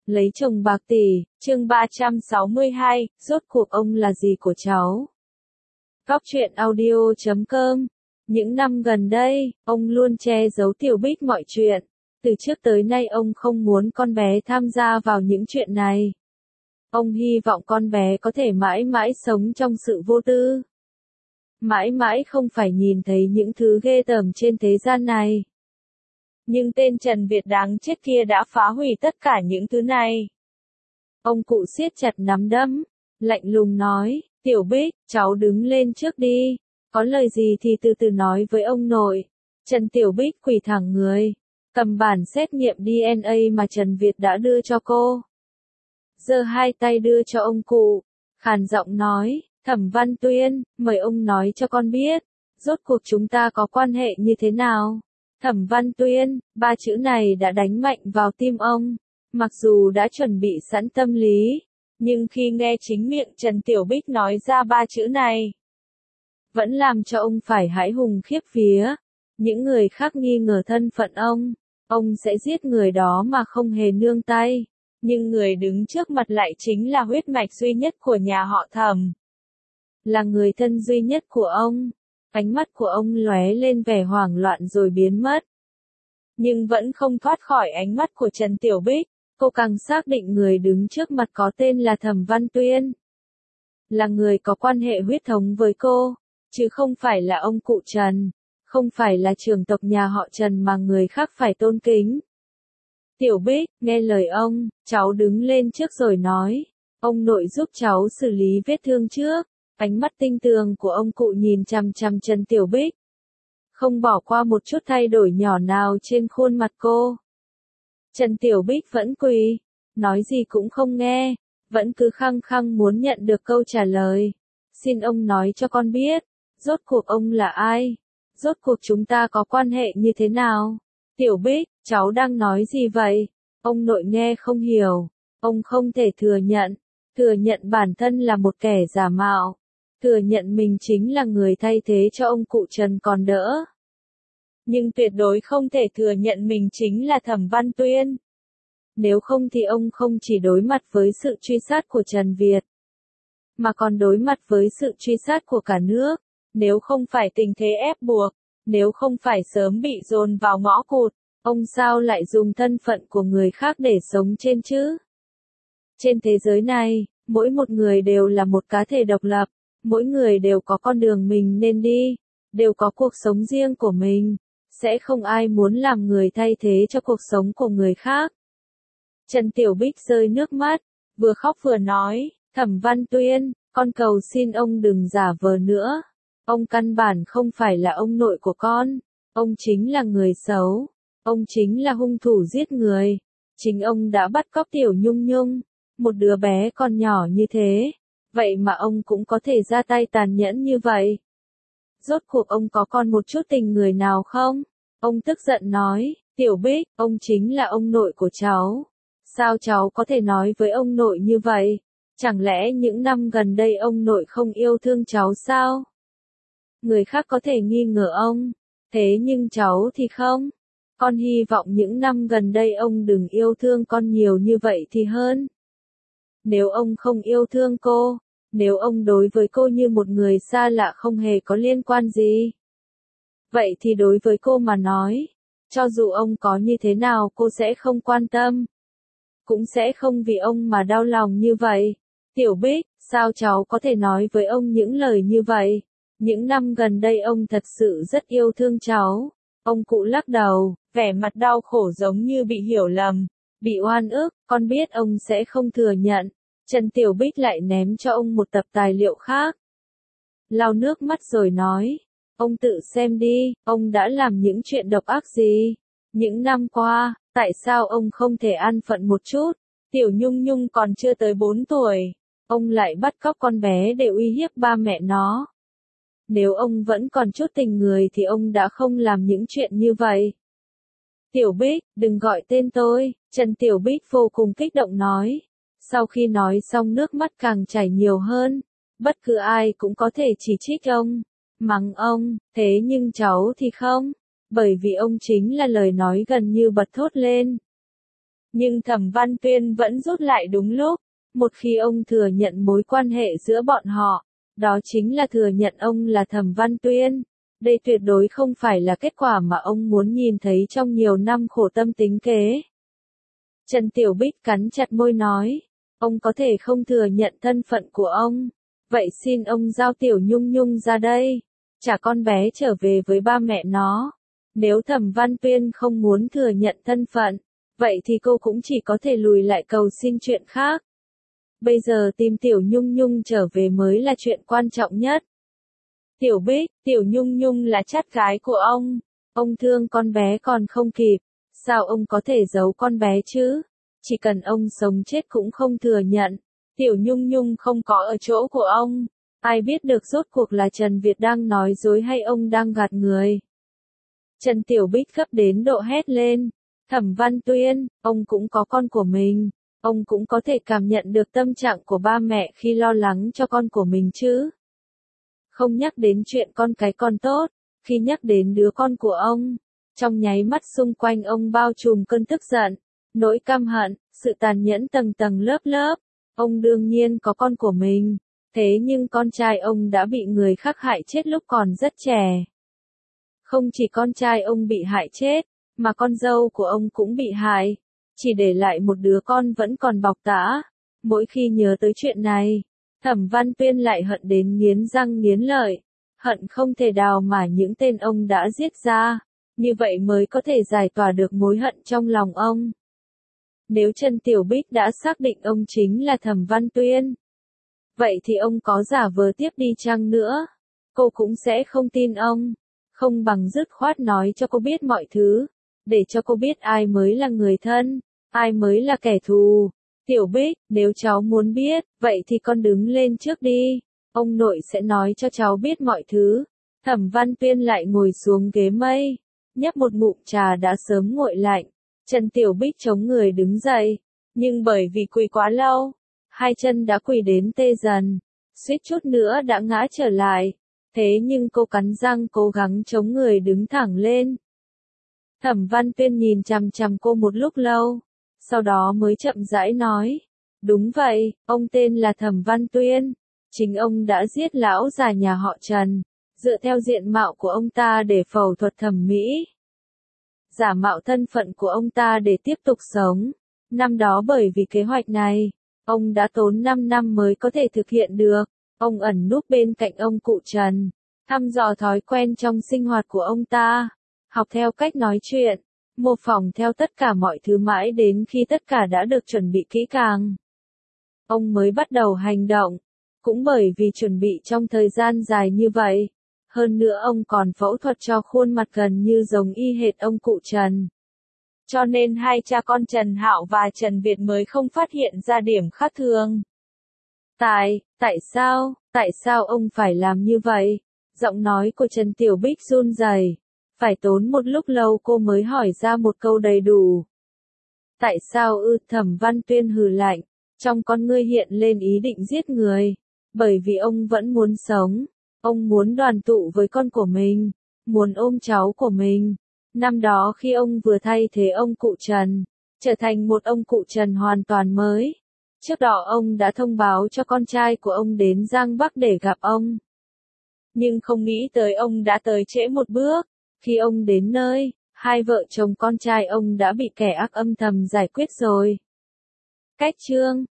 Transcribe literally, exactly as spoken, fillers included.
Lấy chồng bạc tỷ, chương ba trăm sáu mươi hai, rốt cuộc ông là gì của cháu? Góc truyện audio chấm com. Những năm gần đây, ông luôn che giấu Tiểu Bích mọi chuyện. Từ trước tới nay ông không muốn con bé tham gia vào những chuyện này. Ông hy vọng con bé có thể mãi mãi sống trong sự vô tư. Mãi mãi không phải nhìn thấy những thứ ghê tởm trên thế gian này. Nhưng tên Trần Việt đáng chết kia đã phá hủy tất cả những thứ này. Ông cụ siết chặt nắm đấm, lạnh lùng nói, Tiểu Bích, cháu đứng lên trước đi, có lời gì thì từ từ nói với ông nội. Trần Tiểu Bích quỳ thẳng người, cầm bản xét nghiệm đê en a mà Trần Việt đã đưa cho cô. Giơ hai tay đưa cho ông cụ, khàn giọng nói, Thẩm Văn Tuyên, mời ông nói cho con biết, rốt cuộc chúng ta có quan hệ như thế nào? Thẩm Văn Tuyên, ba chữ này đã đánh mạnh vào tim ông, mặc dù đã chuẩn bị sẵn tâm lý, nhưng khi nghe chính miệng Trần Tiểu Bích nói ra ba chữ này, vẫn làm cho ông phải hãi hùng khiếp vía. Những người khác nghi ngờ thân phận ông, ông sẽ giết người đó mà không hề nương tay, nhưng người đứng trước mặt lại chính là huyết mạch duy nhất của nhà họ Thẩm, là người thân duy nhất của ông. Ánh mắt của ông lóe lên vẻ hoảng loạn rồi biến mất. Nhưng vẫn không thoát khỏi ánh mắt của Trần Tiểu Bích, cô càng xác định người đứng trước mặt có tên là Thẩm Văn Tuyên. Là người có quan hệ huyết thống với cô, chứ không phải là ông cụ Trần, không phải là trưởng tộc nhà họ Trần mà người khác phải tôn kính. Tiểu Bích, nghe lời ông, cháu đứng lên trước rồi nói, ông nội giúp cháu xử lý vết thương trước. Ánh mắt tinh tường của ông cụ nhìn chằm chằm Trần Tiểu Bích, không bỏ qua một chút thay đổi nhỏ nào trên khuôn mặt cô. Trần Tiểu Bích vẫn quỳ, nói gì cũng không nghe, vẫn cứ khăng khăng muốn nhận được câu trả lời. Xin ông nói cho con biết, rốt cuộc ông là ai? Rốt cuộc chúng ta có quan hệ như thế nào? Tiểu Bích, cháu đang nói gì vậy? Ông nội nghe không hiểu, ông không thể thừa nhận, thừa nhận bản thân là một kẻ giả mạo. Thừa nhận mình chính là người thay thế cho ông cụ Trần còn đỡ. Nhưng tuyệt đối không thể thừa nhận mình chính là Thẩm Văn Tuyên. Nếu không thì ông không chỉ đối mặt với sự truy sát của Trần Việt, mà còn đối mặt với sự truy sát của cả nước. Nếu không phải tình thế ép buộc, nếu không phải sớm bị dồn vào ngõ cụt, ông sao lại dùng thân phận của người khác để sống trên chứ? Trên thế giới này, mỗi một người đều là một cá thể độc lập. Mỗi người đều có con đường mình nên đi, đều có cuộc sống riêng của mình, sẽ không ai muốn làm người thay thế cho cuộc sống của người khác. Trần Tiểu Bích rơi nước mắt, vừa khóc vừa nói, Thẩm Văn Tuyên, con cầu xin ông đừng giả vờ nữa. Ông căn bản không phải là ông nội của con, ông chính là người xấu, ông chính là hung thủ giết người. Chính ông đã bắt cóc Tiểu Nhung Nhung, một đứa bé còn nhỏ như thế. Vậy mà ông cũng có thể ra tay tàn nhẫn như vậy. Rốt cuộc ông có còn một chút tình người nào không? Ông tức giận nói, Tiểu Bích, ông chính là ông nội của cháu. Sao cháu có thể nói với ông nội như vậy? Chẳng lẽ những năm gần đây ông nội không yêu thương cháu sao? Người khác có thể nghi ngờ ông, thế nhưng cháu thì không. Con hy vọng những năm gần đây ông đừng yêu thương con nhiều như vậy thì hơn. Nếu ông không yêu thương cô, nếu ông đối với cô như một người xa lạ không hề có liên quan gì, vậy thì đối với cô mà nói, cho dù ông có như thế nào cô sẽ không quan tâm, cũng sẽ không vì ông mà đau lòng như vậy. Tiểu Bích, sao cháu có thể nói với ông những lời như vậy? Những năm gần đây ông thật sự rất yêu thương cháu. Ông cụ lắc đầu, vẻ mặt đau khổ giống như bị hiểu lầm, bị oan ức, con biết ông sẽ không thừa nhận. Trần Tiểu Bích lại ném cho ông một tập tài liệu khác. Lau nước mắt rồi nói, ông tự xem đi, ông đã làm những chuyện độc ác gì? Những năm qua, tại sao ông không thể an phận một chút? Tiểu Nhung Nhung còn chưa tới bốn tuổi, ông lại bắt cóc con bé để uy hiếp ba mẹ nó. Nếu ông vẫn còn chút tình người thì ông đã không làm những chuyện như vậy. Tiểu Bích, đừng gọi tên tôi, Trần Tiểu Bích vô cùng kích động nói. Sau khi nói xong nước mắt càng chảy nhiều hơn, bất cứ ai cũng có thể chỉ trích ông, mắng ông, thế nhưng cháu thì không, bởi vì ông chính là lời nói gần như bật thốt lên. Nhưng Thẩm Văn Tuyên vẫn rút lại đúng lúc. Một khi ông thừa nhận mối quan hệ giữa bọn họ, đó chính là thừa nhận ông là Thẩm Văn Tuyên. Đây tuyệt đối không phải là kết quả mà ông muốn nhìn thấy trong nhiều năm khổ tâm tính kế. Trần Tiểu Bích cắn chặt môi nói, ông có thể không thừa nhận thân phận của ông. Vậy xin ông giao Tiểu Nhung Nhung ra đây, trả con bé trở về với ba mẹ nó. Nếu Thẩm Văn Tuyên không muốn thừa nhận thân phận, vậy thì cô cũng chỉ có thể lùi lại cầu xin chuyện khác. Bây giờ tìm Tiểu Nhung Nhung trở về mới là chuyện quan trọng nhất. Tiểu Bích, Tiểu Nhung Nhung là chắt gái của ông. Ông thương con bé còn không kịp. Sao ông có thể giấu con bé chứ? Chỉ cần ông sống chết cũng không thừa nhận. Tiểu Nhung Nhung không có ở chỗ của ông. Ai biết được rốt cuộc là Trần Việt đang nói dối hay ông đang gạt người. Trần Tiểu Bích gấp đến độ hét lên. Thẩm Văn Tuyên, ông cũng có con của mình. Ông cũng có thể cảm nhận được tâm trạng của ba mẹ khi lo lắng cho con của mình chứ. Không nhắc đến chuyện con cái con tốt, khi nhắc đến đứa con của ông, trong nháy mắt xung quanh ông bao trùm cơn tức giận, nỗi căm hận, sự tàn nhẫn tầng tầng lớp lớp. Ông đương nhiên có con của mình, thế nhưng con trai ông đã bị người khác hại chết lúc còn rất trẻ. Không chỉ con trai ông bị hại chết, mà con dâu của ông cũng bị hại, chỉ để lại một đứa con vẫn còn bọc tã. Mỗi khi nhớ tới chuyện này, Thẩm Văn Tuyên lại hận đến nghiến răng nghiến lợi, hận không thể đào mả những tên ông đã giết ra, như vậy mới có thể giải tỏa được mối hận trong lòng ông. Nếu Trần Tiểu Bích đã xác định ông chính là Thẩm Văn Tuyên, vậy thì ông có giả vờ tiếp đi chăng nữa, cô cũng sẽ không tin ông, không bằng dứt khoát nói cho cô biết mọi thứ, để cho cô biết ai mới là người thân, ai mới là kẻ thù. Tiểu Bích, nếu cháu muốn biết, vậy thì con đứng lên trước đi, ông nội sẽ nói cho cháu biết mọi thứ. Thẩm Văn Tuyên lại ngồi xuống ghế mây, nhấp một ngụm trà đã sớm nguội lạnh. Trần Tiểu Bích chống người đứng dậy, nhưng bởi vì quỳ quá lâu, hai chân đã quỳ đến tê dần, suýt chút nữa đã ngã trở lại. Thế nhưng cô cắn răng cố gắng chống người đứng thẳng lên. Thẩm Văn Tuyên nhìn chằm chằm cô một lúc lâu, sau đó mới chậm rãi nói, đúng vậy, ông tên là Thẩm Văn Tuyên, chính ông đã giết lão già nhà họ Trần, dựa theo diện mạo của ông ta để phẫu thuật thẩm mỹ, giả mạo thân phận của ông ta để tiếp tục sống. Năm đó bởi vì kế hoạch này, ông đã tốn năm năm mới có thể thực hiện được. Ông ẩn núp bên cạnh ông cụ Trần, thăm dò thói quen trong sinh hoạt của ông ta, học theo cách nói chuyện, mô phỏng theo tất cả mọi thứ mãi đến khi tất cả đã được chuẩn bị kỹ càng. Ông mới bắt đầu hành động, cũng bởi vì chuẩn bị trong thời gian dài như vậy. Hơn nữa ông còn phẫu thuật cho khuôn mặt gần như giống y hệt ông cụ Trần. Cho nên hai cha con Trần Hạo và Trần Việt mới không phát hiện ra điểm khác thường. Tại, tại sao, tại sao ông phải làm như vậy? Giọng nói của Trần Tiểu Bích run rẩy, phải tốn một lúc lâu cô mới hỏi ra một câu đầy đủ. Tại sao ư? Thẩm Văn Tuyên hừ lạnh, trong con ngươi hiện lên ý định giết người, bởi vì ông vẫn muốn sống, ông muốn đoàn tụ với con của mình, muốn ôm cháu của mình. Năm đó khi ông vừa thay thế ông cụ Trần, trở thành một ông cụ Trần hoàn toàn mới. Trước đó ông đã thông báo cho con trai của ông đến Giang Bắc để gặp ông. Nhưng không nghĩ tới ông đã tới trễ một bước. Khi ông đến nơi, hai vợ chồng con trai ông đã bị kẻ ác âm thầm giải quyết rồi. Cách chương